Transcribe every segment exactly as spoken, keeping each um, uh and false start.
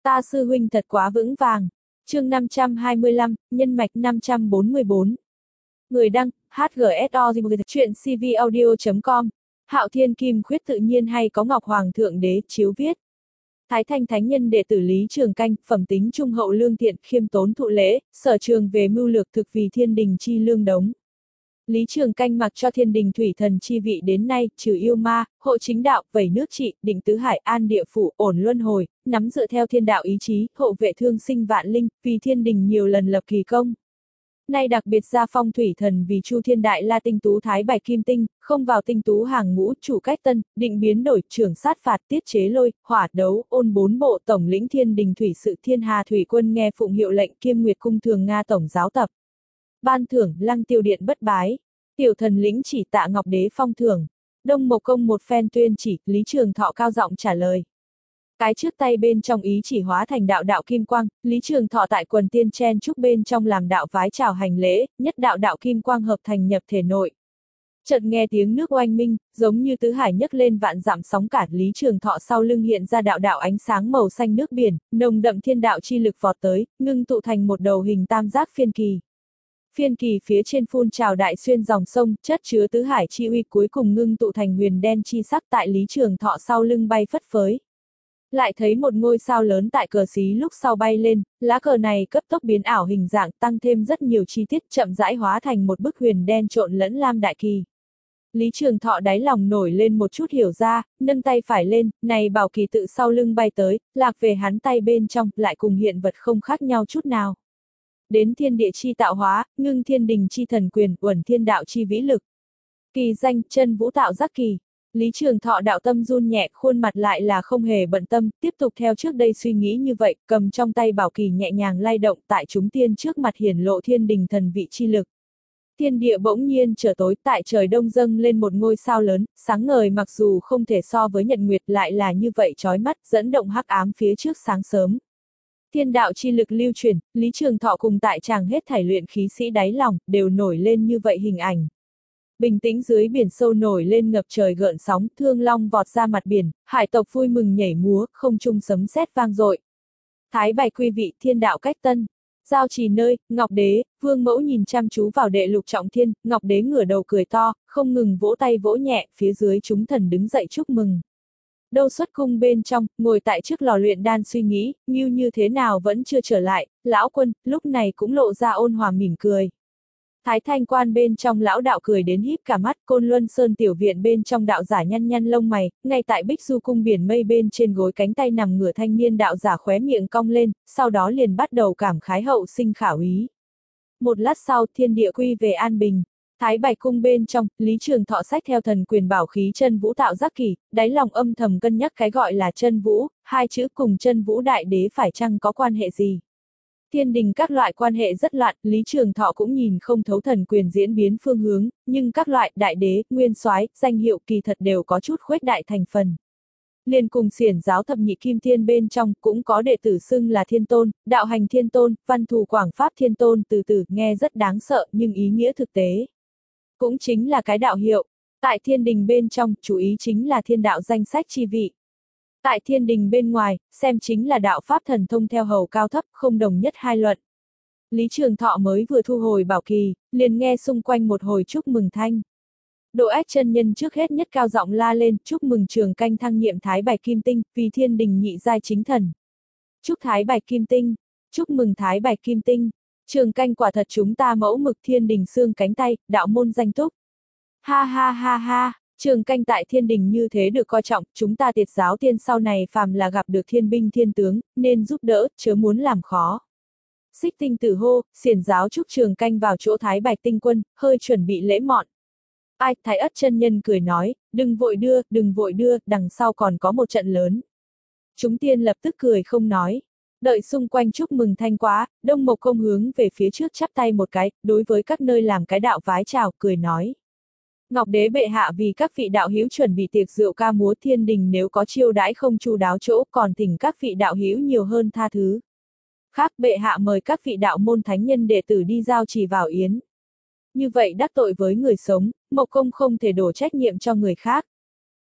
Ta sư huynh thật quá vững vàng. Chương năm trăm hai mươi lăm, nhân mạch năm trăm bốn mươi bốn. Người đăng, hát giê ét o chuyện c v audio chấm com. Hạo Thiên Kim Khuyết tự nhiên hay có Ngọc Hoàng Thượng Đế chiếu viết. Thái Thanh Thánh Nhân đệ tử Lý Trường Canh, phẩm tính trung hậu lương thiện, khiêm tốn thụ lễ, sở trường về mưu lược thực vì thiên đình chi lương đống. Lý Trường Canh mặc cho thiên đình thủy thần chi vị đến nay, trừ yêu ma, hộ chính đạo, vẩy nước trị, định tứ hải, an địa phủ, ổn luân hồi, nắm dựa theo thiên đạo ý chí, hộ vệ thương sinh vạn linh, vì thiên đình nhiều lần lập kỳ công. Nay đặc biệt ra phong thủy thần vì Chu Thiên Đại La tinh tú thái bạch kim tinh, không vào tinh tú hàng ngũ, chủ cách tân, định biến đổi, trưởng sát phạt, tiết chế lôi, hỏa đấu, ôn bốn bộ, tổng lĩnh thiên đình thủy sự thiên hà thủy quân nghe phụng hiệu lệnh kiêm nguyệt cung thường Nga tổng giáo tập. Ban thưởng, lăng tiêu điện bất bái. Tiểu thần lĩnh chỉ tạ Ngọc Đế phong thưởng. Đông Mộc Công một phen tuyên chỉ, Lý Trường Thọ cao giọng trả lời. Cái trước tay bên trong ý chỉ hóa thành đạo đạo kim quang, Lý Trường Thọ tại quần tiên chen chúc bên trong làm đạo vái chào hành lễ, nhất đạo đạo kim quang hợp thành nhập thể nội. Chợt nghe tiếng nước oanh minh, giống như tứ hải nhấc lên vạn dặm sóng cả, Lý Trường Thọ sau lưng hiện ra đạo đạo ánh sáng màu xanh nước biển, nồng đậm thiên đạo chi lực vọt tới, ngưng tụ thành một đầu hình tam giác phiên kỳ. Phiên kỳ phía trên phun trào đại xuyên dòng sông, chất chứa tứ hải chi uy cuối cùng ngưng tụ thành huyền đen chi sắc tại Lý Trường Thọ sau lưng bay phất phới. Lại thấy một ngôi sao lớn tại cờ xí lúc sau bay lên, lá cờ này cấp tốc biến ảo hình dạng, tăng thêm rất nhiều chi tiết, chậm rãi hóa thành một bức huyền đen trộn lẫn lam đại kỳ. Lý Trường Thọ đáy lòng nổi lên một chút hiểu ra, nâng tay phải lên, này bảo kỳ tự sau lưng bay tới, lạc về hắn tay bên trong, lại cùng hiện vật không khác nhau chút nào. Đến thiên địa chi tạo hóa, ngưng thiên đình chi thần quyền, uẩn thiên đạo chi vĩ lực. Kỳ danh, chân vũ tạo giác kỳ. Lý Trường Thọ đạo tâm run nhẹ, khuôn mặt lại là không hề bận tâm, tiếp tục theo trước đây suy nghĩ như vậy, cầm trong tay bảo kỳ nhẹ nhàng lay động tại chúng tiên trước mặt hiển lộ thiên đình thần vị chi lực. Thiên địa bỗng nhiên trở tối, tại trời đông dâng lên một ngôi sao lớn, sáng ngời mặc dù không thể so với nhật nguyệt lại là như vậy chói mắt, dẫn động hắc ám phía trước sáng sớm. Thiên đạo chi lực lưu truyền, Lý Trường Thọ cùng tại chàng hết thảy luyện khí sĩ đáy lòng, đều nổi lên như vậy hình ảnh. Bình tĩnh dưới biển sâu nổi lên ngập trời gợn sóng, thương long vọt ra mặt biển, hải tộc vui mừng nhảy múa, không trung sấm sét vang dội. Thái bạch quy vị, thiên đạo cách tân. Giao trì nơi, Ngọc Đế, Vương Mẫu nhìn chăm chú vào đệ lục trọng thiên, Ngọc Đế ngửa đầu cười to, không ngừng vỗ tay vỗ nhẹ, phía dưới chúng thần đứng dậy chúc mừng. Đâu xuất cung bên trong, ngồi tại trước lò luyện đan suy nghĩ, Ngưu như thế nào vẫn chưa trở lại, lão quân, lúc này cũng lộ ra ôn hòa mỉm cười. Thái Thanh quan bên trong lão đạo cười đến híp cả mắt, Côn Luân Sơn tiểu viện bên trong đạo giả nhăn nhăn lông mày, ngay tại Bích Du cung biển mây bên trên gối cánh tay nằm ngửa thanh niên đạo giả khóe miệng cong lên, sau đó liền bắt đầu cảm khái hậu sinh khảo ý. Một lát sau, thiên địa quy về an bình. Thái Bạch cung bên trong, Lý Trường Thọ xách theo thần quyền bảo khí chân vũ tạo giác kỳ, đáy lòng âm thầm cân nhắc cái gọi là chân vũ, hai chữ cùng chân vũ đại đế phải chăng có quan hệ gì. Thiên đình các loại quan hệ rất loạn, Lý Trường Thọ cũng nhìn không thấu thần quyền diễn biến phương hướng, nhưng các loại đại đế, nguyên soái, danh hiệu kỳ thật đều có chút khuếch đại thành phần. Liên cùng xiển giáo thập nhị kim thiên bên trong cũng có đệ tử xưng là thiên tôn, đạo hành thiên tôn, văn thù quảng pháp thiên tôn, từ từ nghe rất đáng sợ nhưng ý nghĩa thực tế. Cũng chính là cái đạo hiệu. Tại thiên đình bên trong, chủ ý chính là thiên đạo danh sách chi vị. Tại thiên đình bên ngoài, xem chính là đạo pháp thần thông theo hầu cao thấp, không đồng nhất hai luận. Lý Trường Thọ mới vừa thu hồi bảo kỳ, liền nghe xung quanh một hồi chúc mừng thanh. Độ Ách chân nhân trước hết nhất cao giọng la lên, chúc mừng Trường Canh thăng nhiệm Thái Bạch Kim Tinh, vì thiên đình nhị giai chính thần. Chúc Thái Bạch Kim Tinh, chúc mừng Thái Bạch Kim Tinh. Trường Canh quả thật chúng ta mẫu mực thiên đình xương cánh tay, đạo môn danh túc. Ha ha ha ha, Trường Canh tại thiên đình như thế được coi trọng, chúng ta Tiệt giáo tiên sau này phàm là gặp được thiên binh thiên tướng, nên giúp đỡ, chớ muốn làm khó. Xích Tinh tử hô, xiển giáo chúc Trường Canh vào chỗ Thái Bạch tinh quân, hơi chuẩn bị lễ mọn. Ai, Thái Ất chân nhân cười nói, đừng vội đưa, đừng vội đưa, đằng sau còn có một trận lớn. Chúng tiên lập tức cười không nói. Đợi xung quanh chúc mừng thanh quá, Đông Mộc Công hướng về phía trước chắp tay một cái, đối với các nơi làm cái đạo vái chào, cười nói. Ngọc Đế bệ hạ vì các vị đạo hữu chuẩn bị tiệc rượu ca múa thiên đình nếu có chiêu đãi không chu đáo chỗ, còn thỉnh các vị đạo hữu nhiều hơn tha thứ. Khác bệ hạ mời các vị đạo môn thánh nhân đệ tử đi giao trì vào yến. Như vậy đắc tội với người sống, Mộc Công không thể đổ trách nhiệm cho người khác.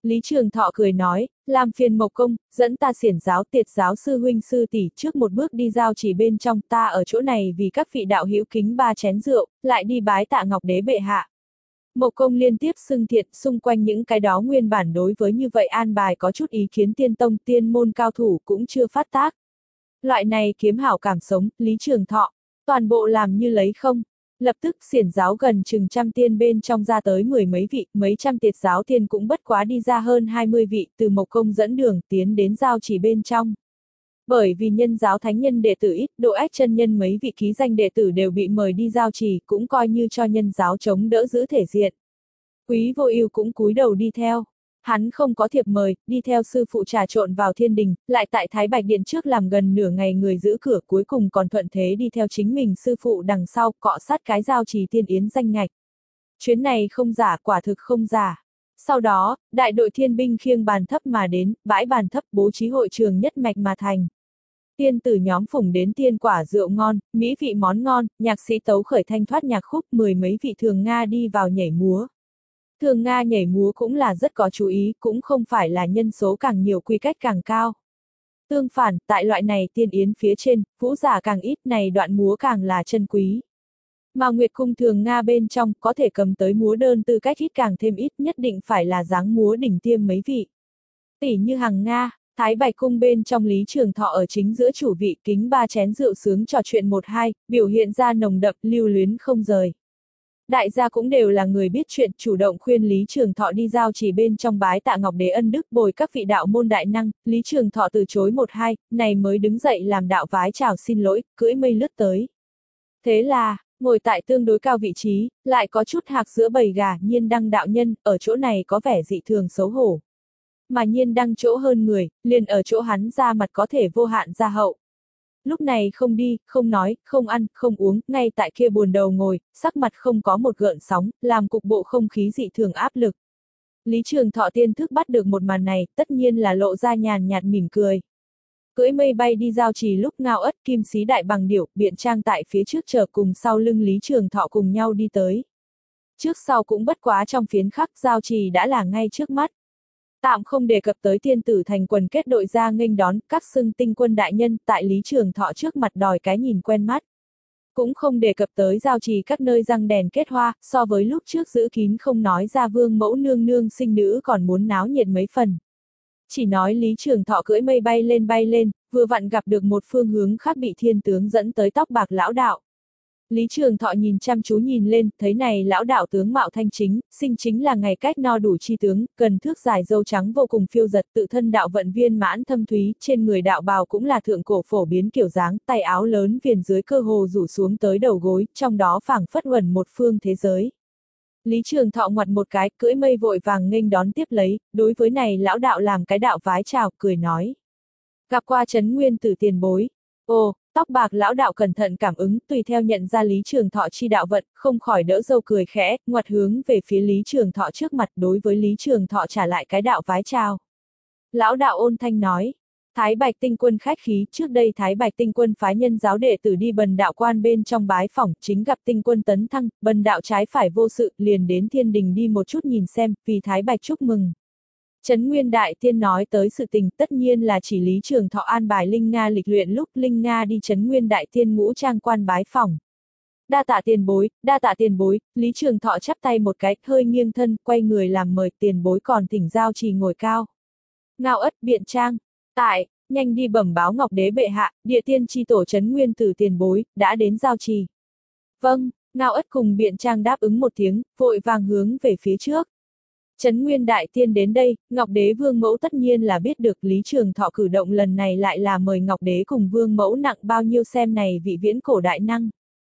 Lý Trường Thọ cười nói, làm phiền Mộc Công, dẫn ta xiển giáo tiệt giáo sư huynh sư tỷ trước một bước đi giao chỉ bên trong, ta ở chỗ này vì các vị đạo hữu kính ba chén rượu, lại đi bái tạ Ngọc Đế bệ hạ. Mộc Công liên tiếp xưng thiện, xung quanh những cái đó nguyên bản đối với như vậy an bài có chút ý kiến tiên tông tiên môn cao thủ cũng chưa phát tác. Loại này kiếm hảo cảm sống, Lý Trường Thọ, toàn bộ làm như lấy không. Lập tức xiển giáo gần chừng trăm tiên bên trong ra tới mười mấy vị, mấy trăm tiệt giáo tiên cũng bất quá đi ra hơn hai mươi vị, từ Mộc Công dẫn đường tiến đến giao chỉ bên trong. Bởi vì nhân giáo thánh nhân đệ tử ít, Độ Ách chân nhân mấy vị ký danh đệ tử đều bị mời đi giao chỉ, cũng coi như cho nhân giáo chống đỡ giữ thể diện. Quý Vô Ưu cũng cúi đầu đi theo. Hắn không có thiệp mời, đi theo sư phụ trà trộn vào thiên đình, lại tại Thái Bạch Điện trước làm gần nửa ngày người giữ cửa, cuối cùng còn thuận thế đi theo chính mình sư phụ đằng sau, cọ sát cái giao trì tiên yến danh ngạch. Chuyến này không giả, quả thực không giả. Sau đó, đại đội thiên binh khiêng bàn thấp mà đến, bãi bàn thấp bố trí hội trường nhất mạch mà thành. Tiên tử nhóm phủng đến tiên quả rượu ngon, mỹ vị món ngon, nhạc sĩ tấu khởi thanh thoát nhạc khúc, mười mấy vị thường Nga đi vào nhảy múa. Thường Nga nhảy múa cũng là rất có chú ý, cũng không phải là nhân số càng nhiều quy cách càng cao. Tương phản, tại loại này tiên yến phía trên, vũ giả càng ít này đoạn múa càng là chân quý. Mà Nguyệt Cung Thường Nga bên trong có thể cầm tới múa đơn tư cách ít càng thêm ít, nhất định phải là dáng múa đỉnh tiêm mấy vị. Tỷ như Hằng Nga, Thái Bạch Cung bên trong Lý Trường Thọ ở chính giữa chủ vị kính ba chén rượu sướng trò chuyện một hai, biểu hiện ra nồng đậm lưu luyến không rời. Đại gia cũng đều là người biết chuyện, chủ động khuyên Lý Trường Thọ đi giao chỉ bên trong bái tạ Ngọc Đế ân đức bồi các vị đạo môn đại năng, Lý Trường Thọ từ chối một hai, này mới đứng dậy làm đạo vái chào xin lỗi, cưỡi mây lướt tới. Thế là, ngồi tại tương đối cao vị trí, lại có chút hạc giữa bầy gà, Nhiên Đăng đạo nhân, ở chỗ này có vẻ dị thường xấu hổ. Mà Nhiên Đăng chỗ hơn người, liền ở chỗ hắn ra mặt có thể vô hạn gia hậu. Lúc này không đi, không nói, không ăn, không uống, ngay tại kia buồn đầu ngồi, sắc mặt không có một gợn sóng, làm cục bộ không khí dị thường áp lực. Lý Trường Thọ tiên thức bắt được một màn này, tất nhiên là lộ ra nhàn nhạt mỉm cười. Cưỡi mây bay đi giao trì lúc Ngao Ất Kim Xí Đại Bằng Điểu, biện trang tại phía trước chờ cùng sau lưng Lý Trường Thọ cùng nhau đi tới. Trước sau cũng bất quá trong phiến khắc giao trì đã là ngay trước mắt. Tạm không đề cập tới tiên tử thành quần kết đội ra nghênh đón, các xưng tinh quân đại nhân tại Lý Trường Thọ trước mặt đòi cái nhìn quen mắt. Cũng không đề cập tới giao trì các nơi răng đèn kết hoa, so với lúc trước giữ kín không nói ra vương mẫu nương nương sinh nữ còn muốn náo nhiệt mấy phần. Chỉ nói Lý Trường Thọ cưỡi mây bay lên bay lên, vừa vặn gặp được một phương hướng khác bị thiên tướng dẫn tới tóc bạc lão đạo. Lý Trường Thọ nhìn chăm chú nhìn lên, thấy này lão đạo tướng mạo thanh chính, sinh chính là ngày cách no đủ chi tướng, cần thước dài râu trắng vô cùng phiêu giật, tự thân đạo vận viên mãn thâm thúy, trên người đạo bào cũng là thượng cổ phổ biến kiểu dáng, tay áo lớn viền dưới cơ hồ rủ xuống tới đầu gối, trong đó phảng phất uẩn một phương thế giới. Lý Trường Thọ ngoặt một cái, cưỡi mây vội vàng nghênh đón tiếp lấy, đối với này lão đạo làm cái đạo vái chào, cười nói. Gặp qua Trấn Nguyên Tử tiền bối. Ồ, tóc bạc lão đạo cẩn thận cảm ứng, tùy theo nhận ra Lý Trường Thọ chi đạo vận, không khỏi đỡ dâu cười khẽ, ngoặt hướng về phía Lý Trường Thọ trước mặt, đối với Lý Trường Thọ trả lại cái đạo vái chào. Lão đạo ôn thanh nói. Thái Bạch Tinh Quân khách khí, trước đây Thái Bạch Tinh Quân phái nhân giáo đệ tử đi Bần đạo quan bên trong bái phỏng, chính gặp Tinh Quân tấn thăng, Bần đạo trái phải vô sự, liền đến thiên đình đi một chút nhìn xem, vì Thái Bạch chúc mừng. Trấn Nguyên Đại Tiên nói tới sự tình, tất nhiên là chỉ Lý Trường Thọ an bài Linh Nga lịch luyện lúc Linh Nga đi Trấn Nguyên Đại Tiên ngũ trang quan bái phỏng. Đa tạ tiền bối, đa tạ tiền bối, Lý Trường Thọ chắp tay một cái, hơi nghiêng thân, quay người làm mời tiền bối còn thỉnh giao trì ngồi cao. Ngao Ất biện trang. Tại, nhanh đi bẩm báo Ngọc Đế bệ hạ, địa tiên chi tổ Trấn Nguyên Tử tiền bối, đã đến giao trì. Vâng, Ngao Ất cùng biện trang đáp ứng một tiếng, vội vàng hướng về phía trước. Trấn Nguyên Đại Tiên đến đây, Ngọc Đế Vương Mẫu tất nhiên là biết được Lý Trường Thọ cử động lần này lại là mời Ngọc Đế cùng Vương Mẫu nặng bao nhiêu xem này vị viễn cổ đại năng.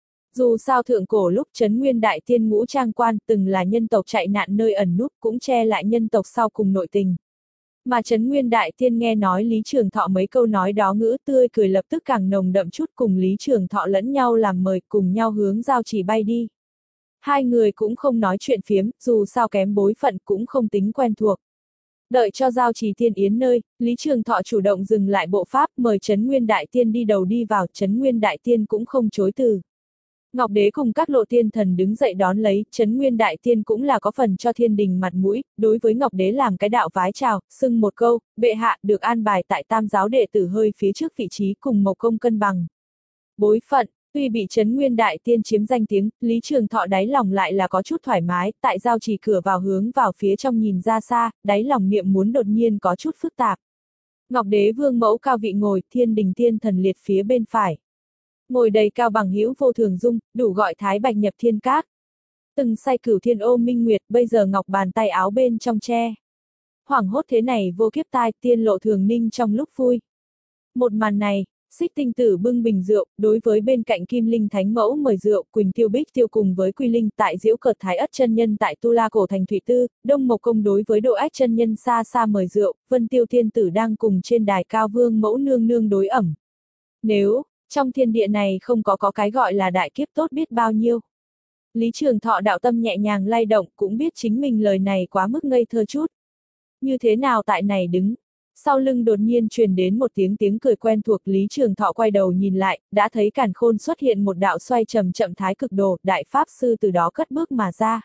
Dù sao thượng cổ lúc Trấn Nguyên Đại Tiên ngũ trang quan từng là nhân tộc chạy nạn nơi ẩn núp cũng che lại nhân tộc sau cùng nội tình. Mà Trấn Nguyên Đại Tiên nghe nói Lý Trường Thọ mấy câu nói đó ngữ tươi cười lập tức càng nồng đậm chút cùng Lý Trường Thọ lẫn nhau làm mời cùng nhau hướng giao chỉ bay đi. Hai người cũng không nói chuyện phiếm, dù sao kém bối phận cũng không tính quen thuộc. Đợi cho giao trì tiên yến nơi, Lý Trường Thọ chủ động dừng lại bộ pháp mời Trấn Nguyên Đại Tiên đi đầu đi vào, Trấn Nguyên Đại Tiên cũng không chối từ. Ngọc Đế cùng các lộ tiên thần đứng dậy đón lấy, Trấn Nguyên Đại Tiên cũng là có phần cho thiên đình mặt mũi, đối với Ngọc Đế làm cái đạo vái chào, xưng một câu, bệ hạ được an bài tại tam giáo đệ tử hơi phía trước vị trí cùng Mộc Công cân bằng. Bối phận, tuy bị Trấn Nguyên Đại Tiên chiếm danh tiếng, Lý Trường Thọ đáy lòng lại là có chút thoải mái, tại giao trì cửa vào hướng vào phía trong nhìn ra xa, đáy lòng niệm muốn đột nhiên có chút phức tạp. Ngọc Đế vương mẫu cao vị ngồi, thiên đình tiên thần liệt phía bên phải. Ngồi đầy cao bằng hữu vô thường dung, đủ gọi thái bạch nhập thiên các. Từng say cửu thiên ô minh nguyệt, bây giờ ngọc bàn tay áo bên trong che. Hoảng hốt thế này vô kiếp tai, tiên lộ thường ninh trong lúc vui. Một màn này, Xích Tinh Tử bưng bình rượu, đối với bên cạnh Kim Linh Thánh Mẫu mời rượu, Quỳnh Tiêu Bích Tiêu cùng với Quy Linh tại diễu cợt Thái Ất chân nhân tại Tu La Cổ thành Thủy Tư, Đông Mộc Công đối với Độ Ách chân nhân xa xa mời rượu, Vân Tiêu Thiên Tử đang cùng trên đài cao vương mẫu nương nương đối ẩm. Nếu trong thiên địa này không có có cái gọi là đại kiếp tốt biết bao nhiêu. Lý Trường Thọ đạo tâm nhẹ nhàng lay động, cũng biết chính mình lời này quá mức ngây thơ chút. Như thế nào tại này đứng? Sau lưng đột nhiên truyền đến một tiếng tiếng cười quen thuộc, Lý Trường Thọ quay đầu nhìn lại, đã thấy Càn Khôn xuất hiện một đạo xoay chậm chậm thái cực đồ, đại pháp sư từ đó cất bước mà ra.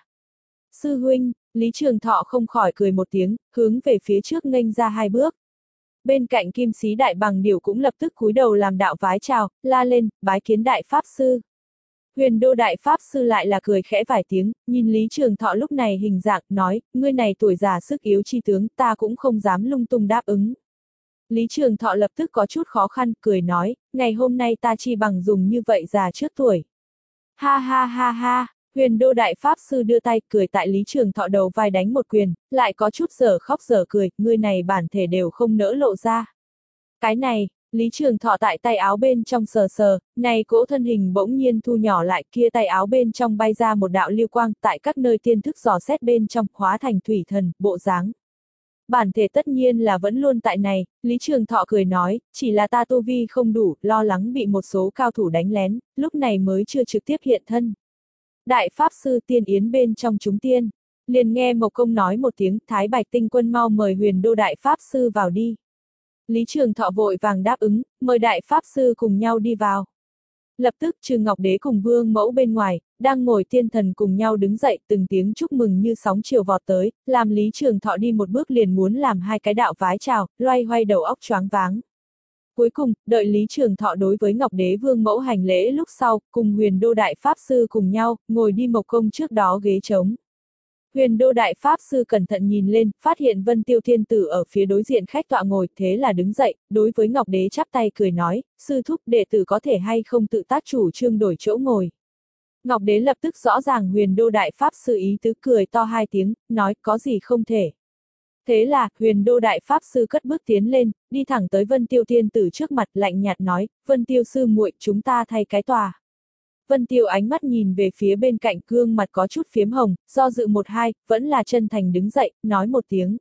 Sư huynh, Lý Trường Thọ không khỏi cười một tiếng, hướng về phía trước nghênh ra hai bước. Bên cạnh Kim Sĩ Đại Bằng Điểu cũng lập tức cúi đầu làm đạo vái chào, la lên, bái kiến đại pháp sư. Huyền Đô đại pháp sư lại là cười khẽ vài tiếng, nhìn Lý Trường Thọ lúc này hình dạng, nói, ngươi này tuổi già sức yếu chi tướng, ta cũng không dám lung tung đáp ứng. Lý Trường Thọ lập tức có chút khó khăn, cười nói, ngày hôm nay ta chi bằng dùng như vậy già trước tuổi. Ha ha ha ha, Huyền Đô đại pháp sư đưa tay cười tại Lý Trường Thọ đầu vai đánh một quyền, lại có chút dở khóc dở cười, ngươi này bản thể đều không nỡ lộ ra. Cái này, Lý Trường Thọ tại tay áo bên trong sờ sờ, này cỗ thân hình bỗng nhiên thu nhỏ lại, kia tay áo bên trong bay ra một đạo lưu quang, tại các nơi tiên thức dò xét bên trong, hóa thành thủy thần, bộ dáng. Bản thể tất nhiên là vẫn luôn tại này, Lý Trường Thọ cười nói, chỉ là ta tu vi không đủ, lo lắng bị một số cao thủ đánh lén, lúc này mới chưa trực tiếp hiện thân. Đại pháp sư tiên yến bên trong chúng tiên, liền nghe Mộc Công nói một tiếng, Thái Bạch Tinh Quân mau mời Huyền Đô đại pháp sư vào đi. Lý Trường Thọ vội vàng đáp ứng, mời đại pháp sư cùng nhau đi vào. Lập tức trừ Ngọc Đế cùng vương mẫu bên ngoài, đang ngồi tiên thần cùng nhau đứng dậy, từng tiếng chúc mừng như sóng chiều vọt tới, làm Lý Trường Thọ đi một bước liền muốn làm hai cái đạo vái chào, loay hoay đầu óc choáng váng. Cuối cùng, đợi Lý Trường Thọ đối với Ngọc Đế vương mẫu hành lễ lúc sau, cùng Huyền Đô đại pháp sư cùng nhau, ngồi đi Mộc Công trước đó ghế trống. Huyền Đô đại pháp sư cẩn thận nhìn lên, phát hiện Vân Tiêu Thiên Tử ở phía đối diện khách tọa ngồi, thế là đứng dậy, đối với Ngọc Đế chắp tay cười nói, sư thúc đệ tử có thể hay không tự tác chủ trương đổi chỗ ngồi. Ngọc Đế lập tức rõ ràng Huyền Đô đại pháp sư ý tứ, cười to hai tiếng, nói có gì không thể. Thế là, Huyền Đô đại pháp sư cất bước tiến lên, đi thẳng tới Vân Tiêu Thiên Tử trước mặt, lạnh nhạt nói, Vân Tiêu sư muội, chúng ta thay cái tòa. Vân Tiêu ánh mắt nhìn về phía bên cạnh, gương mặt có chút phiếm hồng, do dự một hai, vẫn là chân thành đứng dậy, nói một tiếng.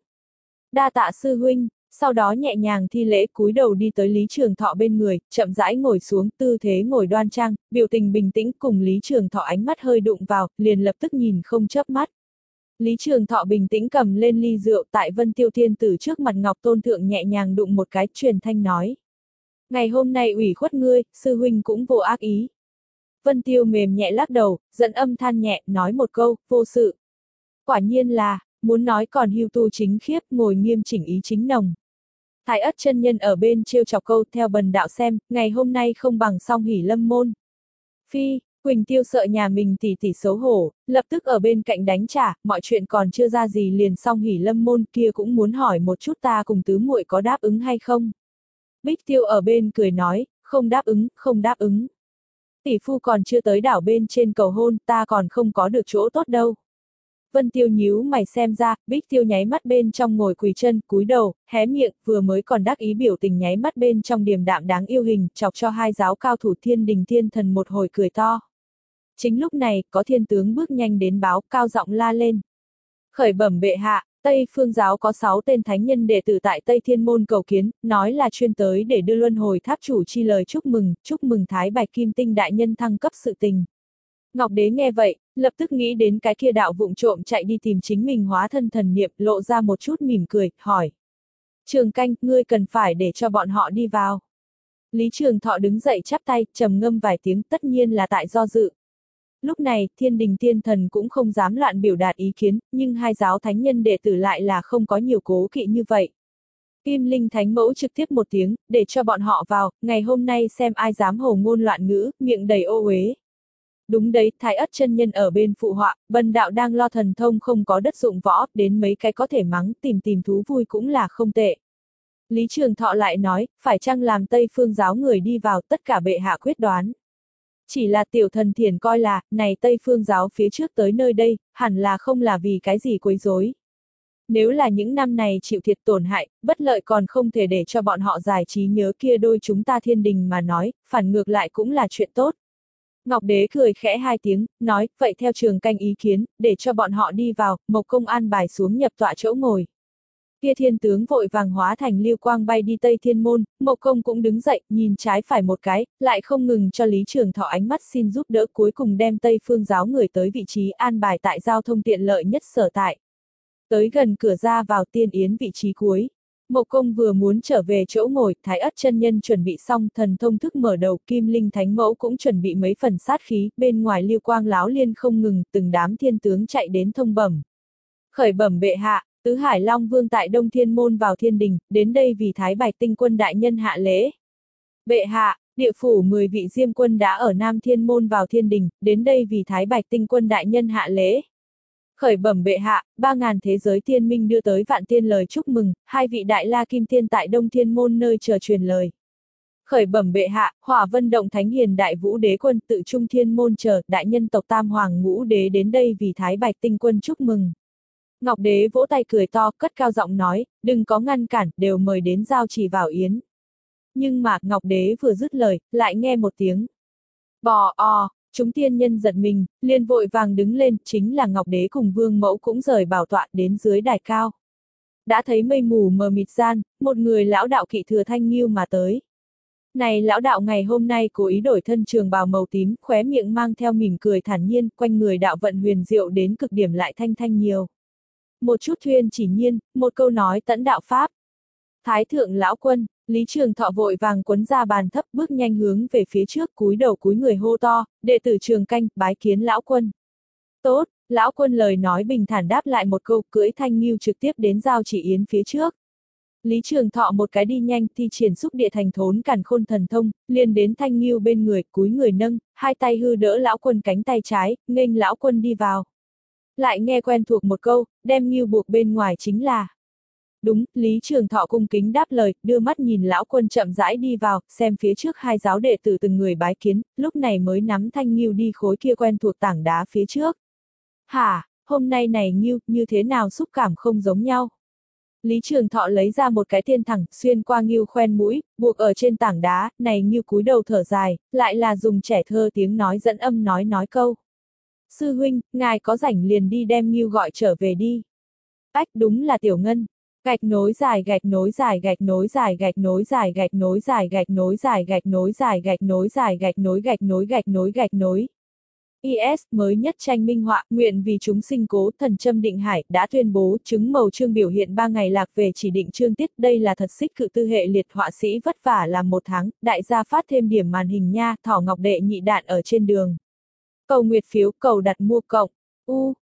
Đa tạ sư huynh, sau đó nhẹ nhàng thi lễ cúi đầu đi tới Lý Trường Thọ bên người, chậm rãi ngồi xuống, tư thế ngồi đoan trang, biểu tình bình tĩnh, cùng Lý Trường Thọ ánh mắt hơi đụng vào, liền lập tức nhìn không chớp mắt. Lý Trường Thọ bình tĩnh cầm lên ly rượu tại Vân Tiêu Thiên Tử trước mặt Ngọc Tôn Thượng nhẹ nhàng đụng một cái, truyền thanh nói. Ngày hôm nay ủy khuất ngươi, sư huynh cũng vô ác ý. Vân Tiêu mềm nhẹ lắc đầu, dẫn âm than nhẹ, nói một câu, vô sự. Quả nhiên là, muốn nói còn hưu tu chính khiếp, ngồi nghiêm chỉnh ý chính nồng. Thái Ất chân nhân ở bên trêu chọc câu, theo bần đạo xem, ngày hôm nay không bằng song hỉ lâm môn. Phi, Quỳnh Tiêu sợ nhà mình tỷ tỷ xấu hổ, lập tức ở bên cạnh đánh trả, mọi chuyện còn chưa ra gì liền song hỉ lâm môn, kia cũng muốn hỏi một chút ta cùng tứ muội có đáp ứng hay không. Bích Tiêu ở bên cười nói, không đáp ứng, không đáp ứng. Tỷ phu còn chưa tới đảo bên trên cầu hôn, ta còn không có được chỗ tốt đâu. Vân Tiêu nhíu mày xem ra, Bích Tiêu nháy mắt bên trong ngồi quỳ chân, cúi đầu, hé miệng, vừa mới còn đắc ý biểu tình nháy mắt bên trong điềm đạm đáng yêu hình, chọc cho hai giáo cao thủ thiên đình thiên thần một hồi cười to. Chính lúc này, có thiên tướng bước nhanh đến báo, cao giọng la lên. Khởi bẩm bệ hạ, Tây Phương giáo có sáu tên thánh nhân đệ tử tại Tây Thiên Môn cầu kiến, nói là chuyên tới để đưa luân hồi tháp chủ chi lời chúc mừng, chúc mừng Thái Bạch Kim Tinh đại nhân thăng cấp sự tình. Ngọc Đế nghe vậy, lập tức nghĩ đến cái kia đạo vụng trộm chạy đi tìm chính mình hóa thân thần niệm, lộ ra một chút mỉm cười, hỏi. Trường Canh, ngươi cần phải để cho bọn họ đi vào. Lý Trường Thọ đứng dậy chắp tay, trầm ngâm vài tiếng, tất nhiên là tại do dự. Lúc này, thiên đình tiên thần cũng không dám loạn biểu đạt ý kiến, nhưng hai giáo thánh nhân đệ tử lại là không có nhiều cố kỵ như vậy. Kim Linh Thánh Mẫu trực tiếp một tiếng, để cho bọn họ vào, ngày hôm nay xem ai dám hồ ngôn loạn ngữ, miệng đầy ô uế. Đúng đấy, Thái Ất chân nhân ở bên phụ họa, Bần đạo đang lo thần thông không có đất dụng võ, đến mấy cái có thể mắng, tìm tìm thú vui cũng là không tệ. Lý Trường Thọ lại nói, phải chăng làm Tây Phương giáo người đi vào, tất cả bệ hạ quyết đoán. Chỉ là tiểu thần thiền coi là, này Tây Phương giáo phía trước tới nơi đây, hẳn là không là vì cái gì quấy rối. Nếu là những năm này chịu thiệt tổn hại, bất lợi còn không thể để cho bọn họ giải trí nhớ kia đôi chúng ta thiên đình mà nói, phản ngược lại cũng là chuyện tốt. Ngọc Đế cười khẽ hai tiếng, nói, vậy theo Trường Canh ý kiến, để cho bọn họ đi vào, Mộc Công an bài xuống nhập tọa chỗ ngồi. Kia thiên tướng vội vàng hóa thành lưu quang bay đi Tây Thiên Môn, Mộc Công cũng đứng dậy, nhìn trái phải một cái, lại không ngừng cho Lý Trường Thọ ánh mắt xin giúp đỡ, cuối cùng đem Tây Phương giáo người tới vị trí an bài tại giao thông tiện lợi nhất sở tại. Tới gần cửa ra vào tiên yến vị trí cuối. Mộc Công vừa muốn trở về chỗ ngồi, Thái Ất chân nhân chuẩn bị xong, thần thông thức mở đầu, Kim Linh Thánh Mẫu cũng chuẩn bị mấy phần sát khí, bên ngoài lưu quang láo liên không ngừng, từng đám thiên tướng chạy đến thông bẩm. Khởi bẩm bệ hạ, Tứ Hải Long Vương tại Đông Thiên Môn vào thiên đình, đến đây vì Thái Bạch Tinh Quân đại nhân hạ lễ. Bệ hạ, địa phủ mười vị Diêm Quân đã ở Nam Thiên Môn vào thiên đình, đến đây vì Thái Bạch Tinh Quân đại nhân hạ lễ. Khởi bẩm bệ hạ, ba ngàn thế giới tiên minh đưa tới vạn tiên lời chúc mừng, hai vị đại la kim tiên tại Đông Thiên Môn nơi chờ truyền lời. Khởi bẩm bệ hạ, Hỏa Vân Động Thánh Hiền Đại Vũ Đế Quân tự Trung Thiên Môn chờ, đại nhân tộc Tam Hoàng Ngũ Đế đến đây vì Thái Bạch Tinh Quân chúc mừng. Ngọc Đế vỗ tay cười to, cất cao giọng nói, đừng có ngăn cản, đều mời đến giao chỉ vào yến. Nhưng mà, Ngọc Đế vừa dứt lời, lại nghe một tiếng. Bò o. Chúng tiên nhân giật mình, liền vội vàng đứng lên, chính là Ngọc Đế cùng Vương Mẫu cũng rời bảo tọa đến dưới đài cao. Đã thấy mây mù mờ mịt gian, một người lão đạo kỵ thừa thanh nghiêu mà tới. Này lão đạo ngày hôm nay cố ý đổi thân trường bào màu tím, khóe miệng mang theo mỉm cười thản nhiên, quanh người đạo vận huyền diệu đến cực điểm lại thanh thanh nhiều. Một chút thuyên chỉ nhiên, một câu nói tẫn đạo pháp. Thái thượng lão quân, Lý Trường Thọ vội vàng quấn ra bàn thấp bước nhanh hướng về phía trước cúi đầu cúi người hô to, đệ tử Trường Canh, bái kiến lão quân. Tốt, lão quân lời nói bình thản đáp lại một câu cưỡi thanh nghiêu trực tiếp đến giao chỉ yến phía trước. Lý Trường Thọ một cái đi nhanh thi triển xúc địa thành thốn càn khôn thần thông, liền đến thanh nghiêu bên người cúi người nâng, hai tay hư đỡ lão quân cánh tay trái, nghênh lão quân đi vào. Lại nghe quen thuộc một câu, đem nghiêu buộc bên ngoài chính là. Đúng, Lý Trường Thọ cung kính đáp lời, đưa mắt nhìn lão quân chậm rãi đi vào, xem phía trước hai giáo đệ tử từng người bái kiến, lúc này mới nắm thanh nghiêu đi khối kia quen thuộc tảng đá phía trước. Hả, hôm nay này nghiêu, như thế nào xúc cảm không giống nhau? Lý Trường Thọ lấy ra một cái thiên thẳng, xuyên qua nghiêu khoen mũi, buộc ở trên tảng đá, này nghiêu cúi đầu thở dài, lại là dùng trẻ thơ tiếng nói dẫn âm nói nói câu. Sư huynh, ngài có rảnh liền đi đem nghiêu gọi trở về đi. Ách đúng là Tiểu Ngân. Gạch nối dài gạch nối dài gạch nối dài gạch nối dài gạch nối dài gạch nối dài gạch nối dài gạch nối dài gạch nối gạch nối gạch nối gạch nối. i ét mới nhất tranh minh họa, nguyện vì chúng sinh cố, thần châm định hải, đã tuyên bố chứng màu chương biểu hiện ba ngày lạc về chỉ định chương tiết, đây là thật xích cự tư hệ liệt họa sĩ vất vả làm một tháng, đại gia phát thêm điểm màn hình nha, thỏ ngọc đệ nhị đạn ở trên đường. Cầu nguyệt phiếu, cầu đặt mua cộng. U.